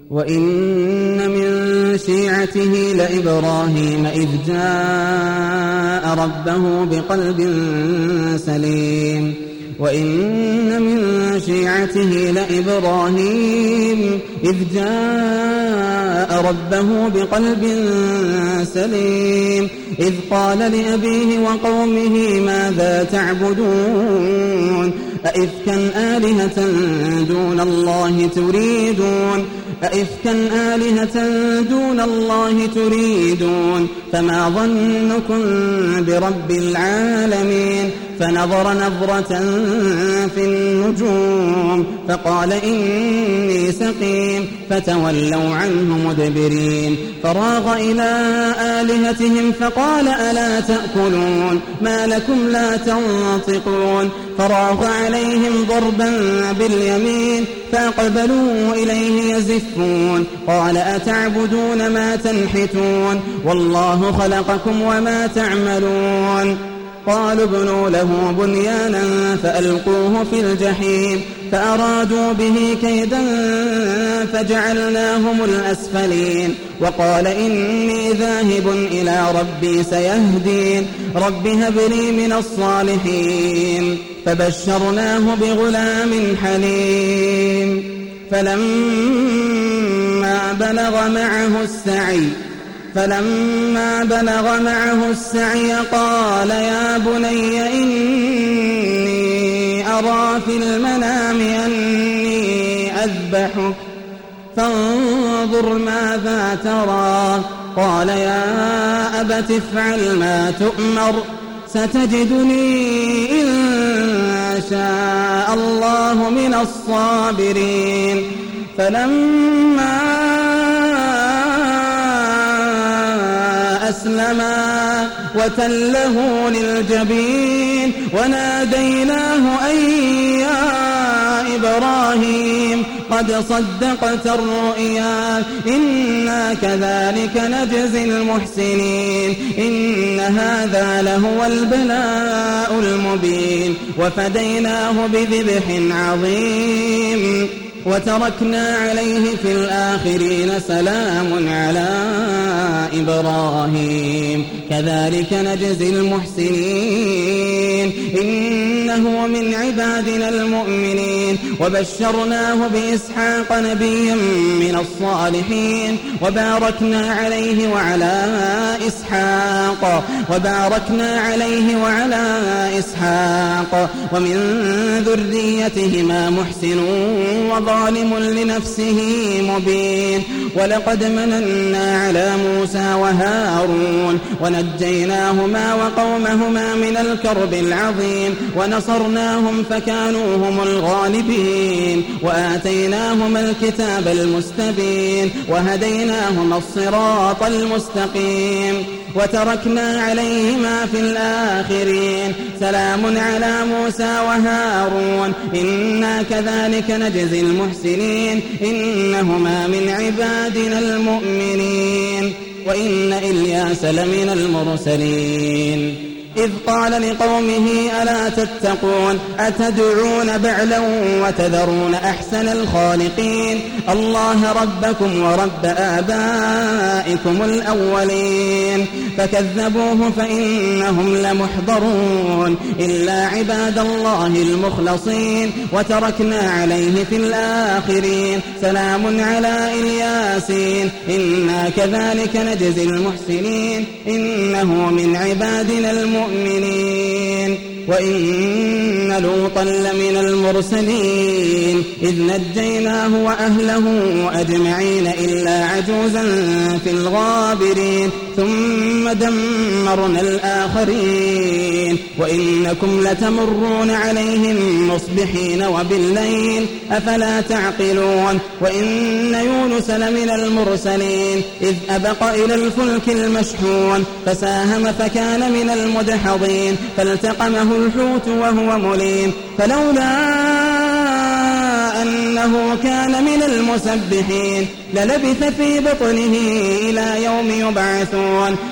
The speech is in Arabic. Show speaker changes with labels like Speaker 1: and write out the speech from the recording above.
Speaker 1: وإن من شيعته لإبراهيم إذ جاء ربه بقلب سليم وإن من شيعته لإبراهيم إذ جاء ربه بقلب سليم إذ قال لأبيه وقومه ماذا تعبدون أئفكا آلهة دون الله تريدون أئفكا آلهة دون الله تريدون فما ظنكم برب العالمين فنظر نظرة في النجوم فقال إني سقيم فتولوا عنه مدبرين فراغ إلى آلهتهم فقال ألا تأكلون ما لكم لا تنطقون فراغ عليهم ضربا باليمين فأقبلوا إليه يزفون قال أتعبدون ما تنحتون والله خلقكم وما تعملون قالوا ابنوا له بنيانا فألقوه في الجحيم فأرادوا به كيدا فجعلناهم الأسفلين وقال إني ذاهب إلى ربي سيهدين رب هب لي من الصالحين فبشرناه بغلام حليم فلما بلغ معه السعي قال يا بني إني أرى في المنام أني أذبحك فانظر ماذا ترى قال يا أبت افعل ما تؤمر ستجدني إن شاء الله من الصابرين فلما أسلما وتله للجبين وناديناه أن يا إبراهيم قد صدقت الرؤيا إنا كذلك نجزي المحسنين إن هذا لهو البلاء المبين وفديناه بذبح عظيم وتركنا عليه في الآخرين سلام على إبراهيم كذلك نجزي المحسنين إنه من عبادنا المؤمنين وبشرناه بإسحاق نبيا من الصالحين وباركنا عليه وعلى إسحاق ومن ذريتهما محسن وظالم لنفسه مبين ولقد مننا على موسى وهارون ونجيناهما وقومهما من الكرب العظيم ونصرناهم فكانوا هم الغالبين وآتيناهما الكتاب المستبين وهديناهما الصراط المستقيم وتركنا عليهما في الآخرين سلام على موسى وهارون إنا كذلك نجزي المحسنين إنهما من عبادنا المؤمنين وإن إلياس لمن المرسلين إذ قال لقومه ألا تتقون أتدعون بعلا وتذرون أحسن الخالقين الله ربكم ورب آبائكم الأولين فكذبوه فإنهم لمحضرون إلا عباد الله المخلصين وتركنا عليه في الآخرين سلام على إلياسين إنا كذلك نجزي المحسنين إنه من عبادنا المؤمنين وإن لوطا لمن المرسلين إذ نجيناه وأهله أجمعين إلا عجوزا في الغابرين ثم دمرنا الآخرين وإنكم لتمرون عليهم مصبحين وبالليل أفلا تعقلون وإن يونس لمن المرسلين إذ أبق إلى الفلك المشحون فساهم فكان من المدحضين فالتقمه الحوت وهو مليم فلولا أنه كان من المسبحين للبث في بطنه إلى يوم يبعثون